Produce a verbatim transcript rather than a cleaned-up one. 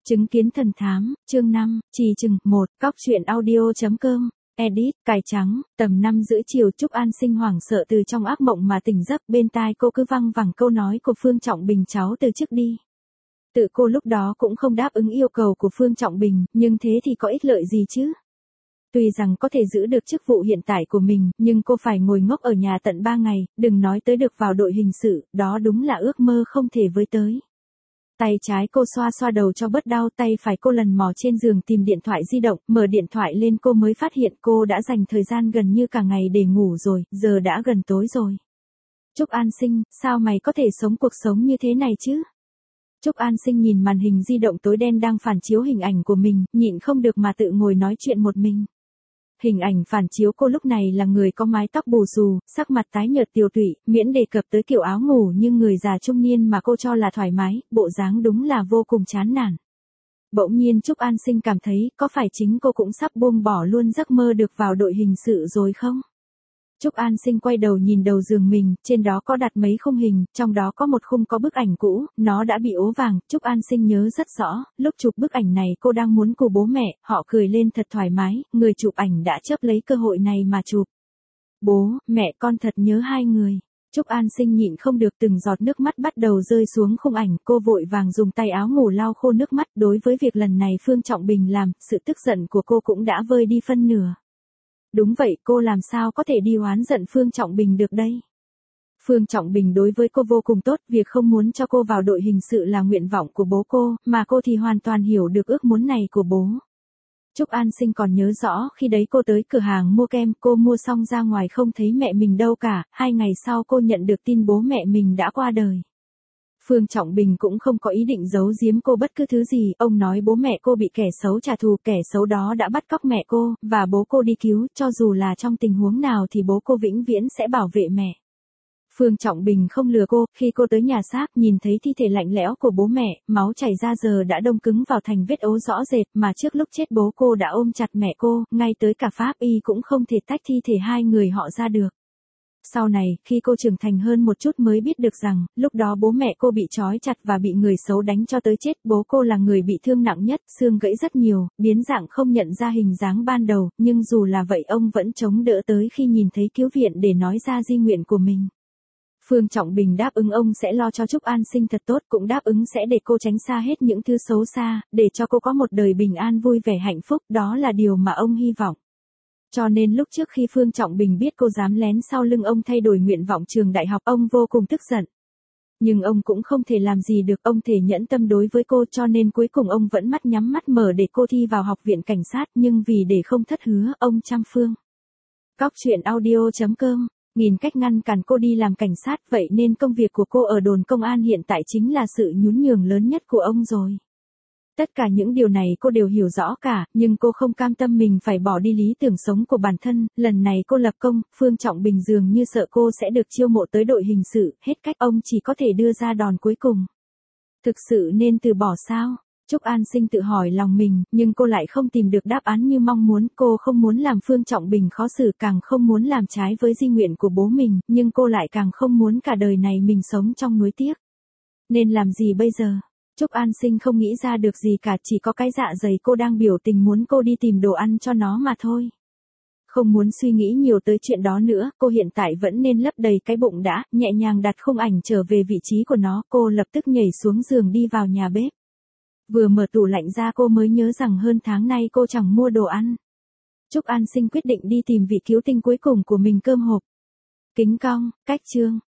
Chứng kiến thần thám, chương năm, trì chừng, một, cóc truyện audio.com, edit, cải trắng, tầm năm rưỡi chiều Trúc An Sinh hoảng sợ từ trong ác mộng mà tỉnh giấc, bên tai cô cứ văng vẳng câu nói của Phương Trọng Bình cháu từ chức đi. Tự cô lúc đó cũng không đáp ứng yêu cầu của Phương Trọng Bình, nhưng thế thì có ích lợi gì chứ? Tuy rằng có thể giữ được chức vụ hiện tại của mình, nhưng cô phải ngồi ngốc ở nhà tận ba ngày, đừng nói tới được vào đội hình sự, đó đúng là ước mơ không thể với tới. Tay trái cô xoa xoa đầu cho bớt đau, tay phải cô lần mò trên giường tìm điện thoại di động, mở điện thoại lên cô mới phát hiện cô đã dành thời gian gần như cả ngày để ngủ rồi, giờ đã gần tối rồi. Trúc An Sinh, sao mày có thể sống cuộc sống như thế này chứ? Trúc An Sinh nhìn màn hình di động tối đen đang phản chiếu hình ảnh của mình, nhịn không được mà tự ngồi nói chuyện một mình. Hình ảnh phản chiếu cô lúc này là người có mái tóc bù xù, sắc mặt tái nhợt tiều tụy, miễn đề cập tới kiểu áo ngủ như người già trung niên mà cô cho là thoải mái, bộ dáng đúng là vô cùng chán nản. Bỗng nhiên Trúc An Sinh cảm thấy có phải chính cô cũng sắp buông bỏ luôn giấc mơ được vào đội hình sự rồi không? Trúc An Sinh quay đầu nhìn đầu giường mình, trên đó có đặt mấy khung hình, trong đó có một khung có bức ảnh cũ, nó đã bị ố vàng, Trúc An Sinh nhớ rất rõ, lúc chụp bức ảnh này cô đang muốn cùng bố mẹ, họ cười lên thật thoải mái, người chụp ảnh đã chớp lấy cơ hội này mà chụp. Bố, mẹ con thật nhớ hai người. Trúc An Sinh nhịn không được từng giọt nước mắt bắt đầu rơi xuống khung ảnh, cô vội vàng dùng tay áo ngủ lau khô nước mắt, đối với việc lần này Phương Trọng Bình làm, sự tức giận của cô cũng đã vơi đi phân nửa. Đúng vậy, cô làm sao có thể đi oán giận Phương Trọng Bình được đây? Phương Trọng Bình đối với cô vô cùng tốt, việc không muốn cho cô vào đội hình sự là nguyện vọng của bố cô, mà cô thì hoàn toàn hiểu được ước muốn này của bố. Trúc An Sinh còn nhớ rõ khi đấy cô tới cửa hàng mua kem, cô mua xong ra ngoài không thấy mẹ mình đâu cả, hai ngày sau cô nhận được tin bố mẹ mình đã qua đời. Phương Trọng Bình cũng không có ý định giấu giếm cô bất cứ thứ gì, ông nói bố mẹ cô bị kẻ xấu trả thù, kẻ xấu đó đã bắt cóc mẹ cô, và bố cô đi cứu, cho dù là trong tình huống nào thì bố cô vĩnh viễn sẽ bảo vệ mẹ. Phương Trọng Bình không lừa cô, khi cô tới nhà xác nhìn thấy thi thể lạnh lẽo của bố mẹ, máu chảy ra giờ đã đông cứng vào thành vết ố rõ rệt, mà trước lúc chết bố cô đã ôm chặt mẹ cô, ngay tới cả pháp y cũng không thể tách thi thể hai người họ ra được. Sau này, khi cô trưởng thành hơn một chút mới biết được rằng, lúc đó bố mẹ cô bị trói chặt và bị người xấu đánh cho tới chết, bố cô là người bị thương nặng nhất, xương gãy rất nhiều, biến dạng không nhận ra hình dáng ban đầu, nhưng dù là vậy ông vẫn chống đỡ tới khi nhìn thấy cứu viện để nói ra di nguyện của mình. Phương Trọng Bình đáp ứng ông sẽ lo cho Trúc An Sinh thật tốt, cũng đáp ứng sẽ để cô tránh xa hết những thứ xấu xa, để cho cô có một đời bình an vui vẻ hạnh phúc, đó là điều mà ông hy vọng. Cho nên lúc trước khi Phương Trọng Bình biết cô dám lén sau lưng ông thay đổi nguyện vọng trường đại học, ông vô cùng tức giận. Nhưng ông cũng không thể làm gì được, ông thể nhẫn tâm đối với cô, cho nên cuối cùng ông vẫn mắt nhắm mắt mở để cô thi vào học viện cảnh sát, nhưng vì để không thất hứa, ông chăm Phương. Cóc truyện audio.com, nghìn cách ngăn cản cô đi làm cảnh sát, vậy nên công việc của cô ở đồn công an hiện tại chính là sự nhún nhường lớn nhất của ông rồi. Tất cả những điều này cô đều hiểu rõ cả, nhưng cô không cam tâm mình phải bỏ đi lý tưởng sống của bản thân, lần này cô lập công, Phương Trọng Bình dường như sợ cô sẽ được chiêu mộ tới đội hình sự, hết cách ông chỉ có thể đưa ra đòn cuối cùng. Thực sự nên từ bỏ sao? Trúc An Sinh tự hỏi lòng mình, nhưng cô lại không tìm được đáp án như mong muốn, cô không muốn làm Phương Trọng Bình khó xử, càng không muốn làm trái với di nguyện của bố mình, nhưng cô lại càng không muốn cả đời này mình sống trong nuối tiếc. Nên làm gì bây giờ? Trúc An Sinh không nghĩ ra được gì cả, chỉ có cái dạ dày cô đang biểu tình muốn cô đi tìm đồ ăn cho nó mà thôi. Không muốn suy nghĩ nhiều tới chuyện đó nữa, cô hiện tại vẫn nên lấp đầy cái bụng đã, nhẹ nhàng đặt khung ảnh trở về vị trí của nó, cô lập tức nhảy xuống giường đi vào nhà bếp. Vừa mở tủ lạnh ra cô mới nhớ rằng hơn tháng nay cô chẳng mua đồ ăn. Trúc An Sinh quyết định đi tìm vị cứu tinh cuối cùng của mình cơm hộp. Kính cong, cách chương.